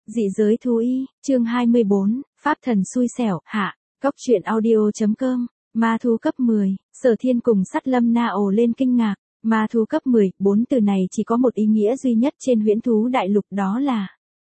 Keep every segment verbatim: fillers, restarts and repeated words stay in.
Dị giới thú y, chương hai mươi bốn, Pháp thần xui xẻo, hạ, Cốc truyện audio.com, ma thú cấp mười, Sở Thiên cùng Sắt Lâm Na ồ lên kinh ngạc, ma thú cấp mười, bốn từ này chỉ có một ý nghĩa duy nhất trên huyễn thú đại lục đó là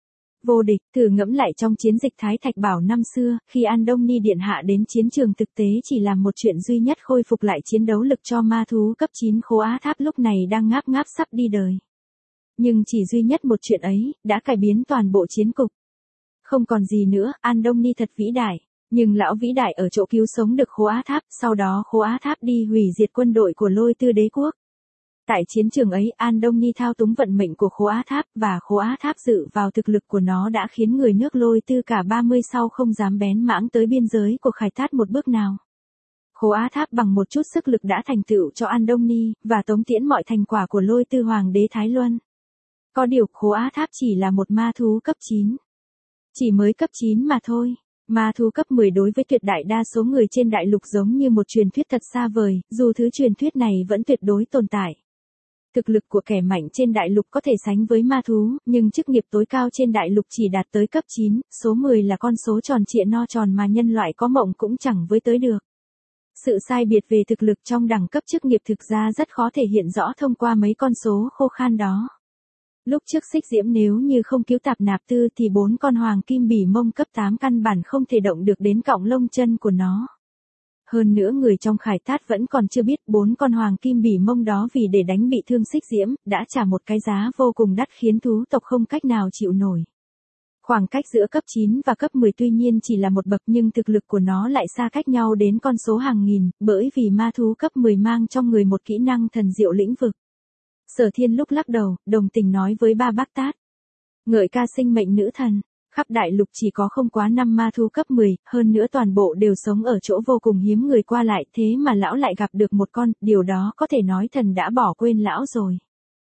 vô địch. Thử ngẫm lại trong chiến dịch Thái Thạch Bảo năm xưa, khi An Đông Ni Điện Hạ đến chiến trường thực tế chỉ làm một chuyện duy nhất khôi phục lại chiến đấu lực cho ma thú cấp chín Khố Á Tháp lúc này đang ngáp ngáp sắp đi đời. Nhưng chỉ duy nhất một chuyện ấy, đã cải biến toàn bộ chiến cục. Không còn gì nữa, An Đông Ni thật vĩ đại. Nhưng lão vĩ đại ở chỗ cứu sống được Khố Á Tháp, sau đó Khố Á Tháp đi hủy diệt quân đội của Lôi Tư Đế Quốc. Tại chiến trường ấy, An Đông Ni thao túng vận mệnh của Khố Á Tháp, và Khố Á Tháp dự vào thực lực của nó đã khiến người nước Lôi Tư cả ba mươi sau không dám bén mãng tới biên giới của Khải Thát một bước nào. Khố Á Tháp bằng một chút sức lực đã thành tựu cho An Đông Ni, và tống tiễn mọi thành quả của Lôi Tư Hoàng đế Thái Luân. Có điều Khố Á Tháp chỉ là một ma thú cấp chín. Chỉ mới cấp chín mà thôi. Ma thú cấp mười đối với tuyệt đại đa số người trên đại lục giống như một truyền thuyết thật xa vời, dù thứ truyền thuyết này vẫn tuyệt đối tồn tại. Thực lực của kẻ mạnh trên đại lục có thể sánh với ma thú, nhưng chức nghiệp tối cao trên đại lục chỉ đạt tới cấp chín, số mười là con số tròn trịa no tròn mà nhân loại có mộng cũng chẳng với tới được. Sự sai biệt về thực lực trong đẳng cấp chức nghiệp thực ra rất khó thể hiện rõ thông qua mấy con số khô khan đó. Lúc trước Xích Diễm nếu như không cứu Tạp Nạp Tư thì bốn con hoàng kim bỉ mông cấp tám căn bản không thể động được đến cọng lông chân của nó. Hơn nữa người trong Khải Thát vẫn còn chưa biết bốn con hoàng kim bỉ mông đó vì để đánh bị thương Xích Diễm, đã trả một cái giá vô cùng đắt khiến thú tộc không cách nào chịu nổi. Khoảng cách giữa cấp chín và cấp mười tuy nhiên chỉ là một bậc nhưng thực lực của nó lại xa cách nhau đến con số hàng nghìn, bởi vì ma thú cấp mười mang trong người một kỹ năng thần diệu lĩnh vực. Sở Thiên lúc lắc đầu, đồng tình nói với Ba Bác Tát. Ngợi ca sinh mệnh nữ thần, khắp đại lục chỉ có không quá năm ma thú cấp mười, hơn nữa toàn bộ đều sống ở chỗ vô cùng hiếm người qua lại, thế mà lão lại gặp được một con, điều đó có thể nói thần đã bỏ quên lão rồi.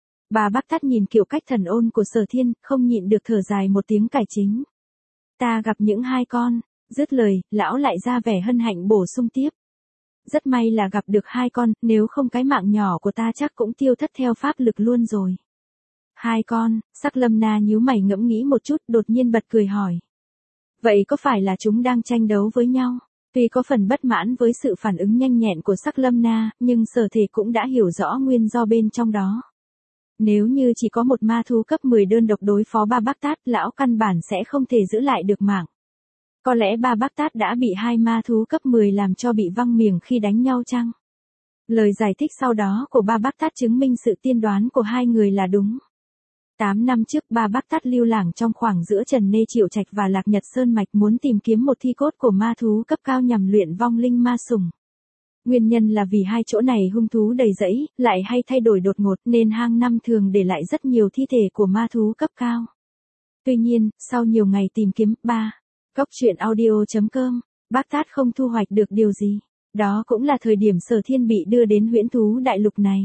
Ba Bác Tát nhìn kiểu cách thần ôn của Sở Thiên, không nhịn được thở dài một tiếng cải chính. Ta gặp những hai con, dứt lời, lão lại ra vẻ hân hạnh bổ sung tiếp. Rất may là gặp được hai con, nếu không cái mạng nhỏ của ta chắc cũng tiêu thất theo pháp lực luôn rồi. Hai con, Sắc Lâm Na nhíu mày ngẫm nghĩ một chút, đột nhiên bật cười hỏi. Vậy có phải là chúng đang tranh đấu với nhau? Tuy có phần bất mãn với sự phản ứng nhanh nhẹn của Sắc Lâm Na, nhưng Sở Thể cũng đã hiểu rõ nguyên do bên trong đó. Nếu như chỉ có một ma thú cấp mười đơn độc đối phó Ba Bác Tát, lão căn bản sẽ không thể giữ lại được mạng. Có lẽ Ba Bác Tát đã bị hai ma thú cấp mười làm cho bị văng miệng khi đánh nhau chăng? Lời giải thích sau đó của Ba Bác Tát chứng minh sự tiên đoán của hai người là đúng. Tám năm trước Ba Bác Tát lưu lảng trong khoảng giữa Trần Nê Triệu Trạch và Lạc Nhật Sơn Mạch muốn tìm kiếm một thi cốt của ma thú cấp cao nhằm luyện vong linh ma sủng. Nguyên nhân là vì hai chỗ này hung thú đầy rẫy, lại hay thay đổi đột ngột nên hang năm thường để lại rất nhiều thi thể của ma thú cấp cao. Tuy nhiên, sau nhiều ngày tìm kiếm, ba Cốc truyện audio.com, Bác Tát không thu hoạch được điều gì. Đó cũng là thời điểm Sở Thiên bị đưa đến huyễn thú đại lục này.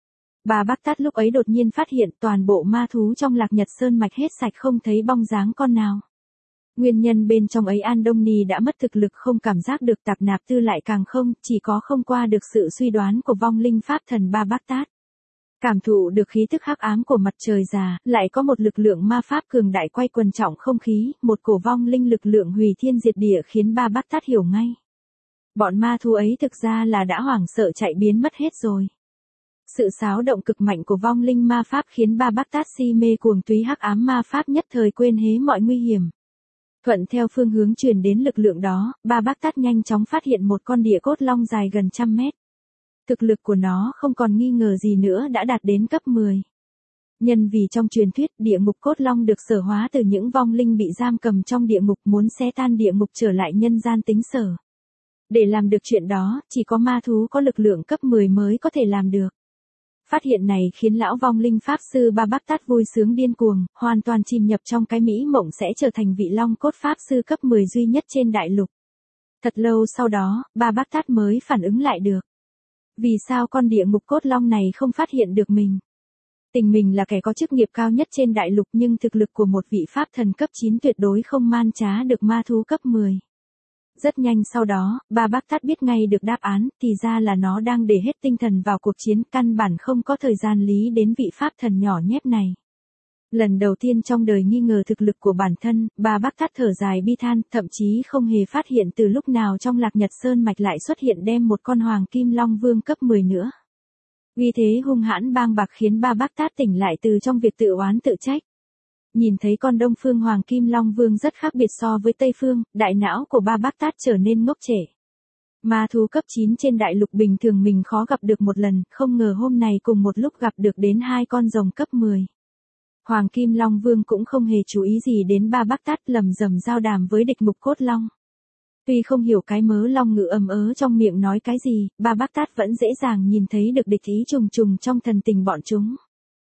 Bà Bác Tát lúc ấy đột nhiên phát hiện toàn bộ ma thú trong Lạc Nhật Sơn Mạch hết sạch không thấy bong dáng con nào. Nguyên nhân bên trong ấy An Đông Ni đã mất thực lực không cảm giác được Tạp Nạp Tư lại càng không, chỉ có không qua được sự suy đoán của vong linh pháp thần Ba Bác Tát. Cảm thụ được khí tức hắc ám của mặt trời già, lại có một lực lượng ma pháp cường đại quay quần trọng không khí, một cổ vong linh lực lượng hủy thiên diệt địa khiến Ba Bác Tát hiểu ngay. Bọn ma thú ấy thực ra là đã hoảng sợ chạy biến mất hết rồi. Sự xáo động cực mạnh của vong linh ma pháp khiến Ba Bác Tát si mê cuồng túy hắc ám ma pháp nhất thời quên hế mọi nguy hiểm. Thuận theo phương hướng truyền đến lực lượng đó, Ba Bác Tát nhanh chóng phát hiện một con địa cốt long dài gần trăm mét. Thực lực của nó không còn nghi ngờ gì nữa đã đạt đến cấp mười. Nhân vì trong truyền thuyết địa ngục cốt long được sở hóa từ những vong linh bị giam cầm trong địa ngục muốn xé tan địa ngục trở lại nhân gian tính sở. Để làm được chuyện đó, chỉ có ma thú có lực lượng cấp mười mới có thể làm được. Phát hiện này khiến lão vong linh pháp sư Ba Bác Tát vui sướng điên cuồng, hoàn toàn chìm nhập trong cái mỹ mộng sẽ trở thành vị long cốt pháp sư cấp mười duy nhất trên đại lục. Thật lâu sau đó, Ba Bác Tát mới phản ứng lại được. Vì sao con địa ngục cốt long này không phát hiện được mình? Tình mình là kẻ có chức nghiệp cao nhất trên đại lục nhưng thực lực của một vị pháp thần cấp chín tuyệt đối không man trá được ma thú cấp mười. Rất nhanh sau đó, Ba Bác Tát biết ngay được đáp án, thì ra là nó đang để hết tinh thần vào cuộc chiến, căn bản không có thời gian lý đến vị pháp thần nhỏ nhép này. Lần đầu tiên trong đời nghi ngờ thực lực của bản thân, Ba Bác Tát thở dài bi than, thậm chí không hề phát hiện từ lúc nào trong Lạc Nhật Sơn mạch lại xuất hiện đem một con Hoàng Kim Long Vương cấp mười nữa. Uy thế hung hãn bang bạc khiến Ba Bác Tát tỉnh lại từ trong việc tự oán tự trách. Nhìn thấy con Đông Phương Hoàng Kim Long Vương rất khác biệt so với Tây Phương, đại não của Ba Bác Tát trở nên ngốc trệ. Ma thú cấp chín trên đại lục bình thường mình khó gặp được một lần, không ngờ hôm nay cùng một lúc gặp được đến hai con rồng cấp mười. Hoàng Kim Long Vương cũng không hề chú ý gì đến Ba Bác Tát, lầm rầm giao đàm với địch Mục Cốt Long. Tuy không hiểu cái mớ long ngữ ầm ớ trong miệng nói cái gì, Ba Bác Tát vẫn dễ dàng nhìn thấy được địch ý trùng trùng trong thần tình bọn chúng.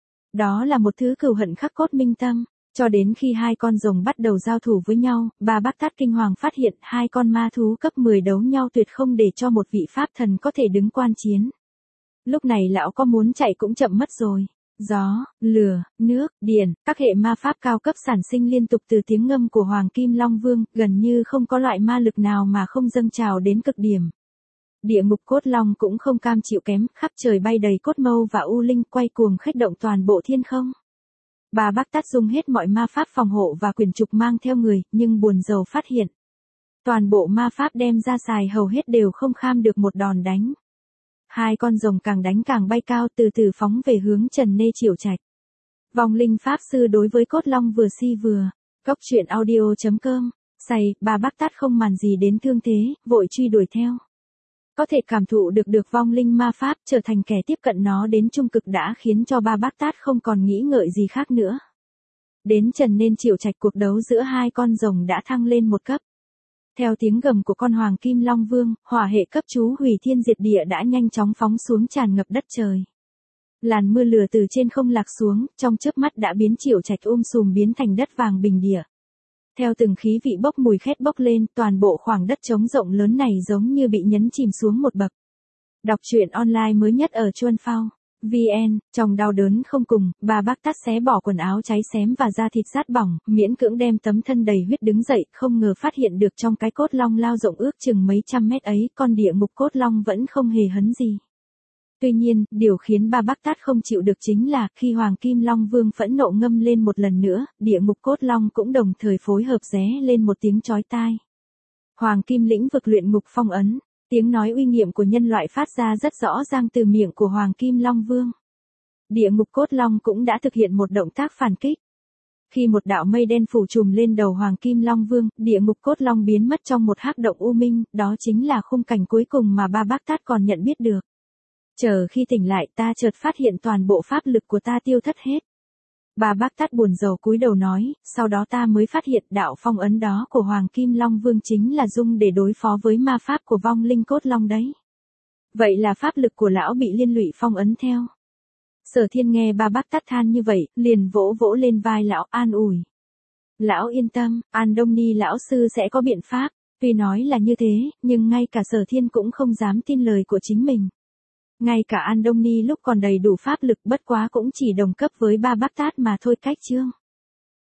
Đó là một thứ cừu hận khắc cốt minh tâm, cho đến khi hai con rồng bắt đầu giao thủ với nhau, Ba Bác Tát kinh hoàng phát hiện hai con ma thú cấp mười đấu nhau tuyệt không để cho một vị pháp thần có thể đứng quan chiến. Lúc này lão có muốn chạy cũng chậm mất rồi. Gió, lửa, nước, điện, các hệ ma pháp cao cấp sản sinh liên tục từ tiếng ngâm của Hoàng Kim Long Vương, gần như không có loại ma lực nào mà không dâng trào đến cực điểm. Địa ngục cốt long cũng không cam chịu kém, khắp trời bay đầy cốt mâu và u linh quay cuồng khuếch động toàn bộ thiên không. Ba Bác Tát dùng hết mọi ma pháp phòng hộ và quyển trục mang theo người, nhưng buồn rầu phát hiện. Toàn bộ ma pháp đem ra xài hầu hết đều không kham được một đòn đánh. Hai con rồng càng đánh càng bay cao, từ từ phóng về hướng Trần Nê Triệu Trạch. Vong linh pháp sư đối với cốt long vừa si vừa. Cốc truyện audio chấm com. Say, Ba Bác Tát không màn gì đến thương thế, vội truy đuổi theo. Có thể cảm thụ được được vong linh ma pháp trở thành kẻ tiếp cận nó đến trung cực đã khiến cho Ba Bác Tát không còn nghĩ ngợi gì khác nữa. Đến Trần Nên Triệu Trạch, cuộc đấu giữa hai con rồng đã thăng lên một cấp. Theo tiếng gầm của con Hoàng Kim Long Vương, hỏa hệ cấp chú hủy thiên diệt địa đã nhanh chóng phóng xuống tràn ngập đất trời. Làn mưa lửa từ trên không lạc xuống, trong chớp mắt đã biến Triệu Trạch um sùm biến thành đất vàng bình địa. Theo từng khí vị bốc mùi khét bốc lên, toàn bộ khoảng đất trống rộng lớn này giống như bị nhấn chìm xuống một bậc. Đọc truyện online mới nhất ở Chuan Phao vê en, trong đau đớn không cùng, Ba Bác Tát xé bỏ quần áo cháy xém và da thịt rát bỏng, miễn cưỡng đem tấm thân đầy huyết đứng dậy, không ngờ phát hiện được trong cái cốt long lao rộng ước chừng mấy trăm mét ấy, con địa ngục cốt long vẫn không hề hấn gì. Tuy nhiên, điều khiến Ba Bác Tát không chịu được chính là, khi Hoàng Kim Long Vương phẫn nộ ngâm lên một lần nữa, địa ngục cốt long cũng đồng thời phối hợp ré lên một tiếng chói tai. Hoàng Kim lĩnh vực luyện ngục phong ấn. Tiếng nói uy nghiêm của nhân loại phát ra rất rõ ràng từ miệng của Hoàng Kim Long Vương. Địa ngục cốt long cũng đã thực hiện một động tác phản kích. Khi một đạo mây đen phủ trùm lên đầu Hoàng Kim Long Vương, địa ngục cốt long biến mất trong một hắc động u minh, đó chính là khung cảnh cuối cùng mà Ba Bác Tát còn nhận biết được. Chờ khi tỉnh lại, ta chợt phát hiện toàn bộ pháp lực của ta tiêu thất hết. Ba Bác Tát buồn rầu cúi đầu nói, sau đó ta mới phát hiện đạo phong ấn đó của Hoàng Kim Long Vương chính là dung để đối phó với ma pháp của vong linh cốt long đấy. Vậy là pháp lực của lão bị liên lụy phong ấn theo. Sở Thiên nghe Ba Bác Tát than như vậy, liền vỗ vỗ lên vai lão an ủi. Lão yên tâm, An Đông Ni lão sư sẽ có biện pháp. Tuy nói là như thế, nhưng ngay cả Sở Thiên cũng không dám tin lời của chính mình. Ngay cả An Đông Ni lúc còn đầy đủ pháp lực bất quá cũng chỉ đồng cấp với Ba Bác Tát mà thôi. Cách chương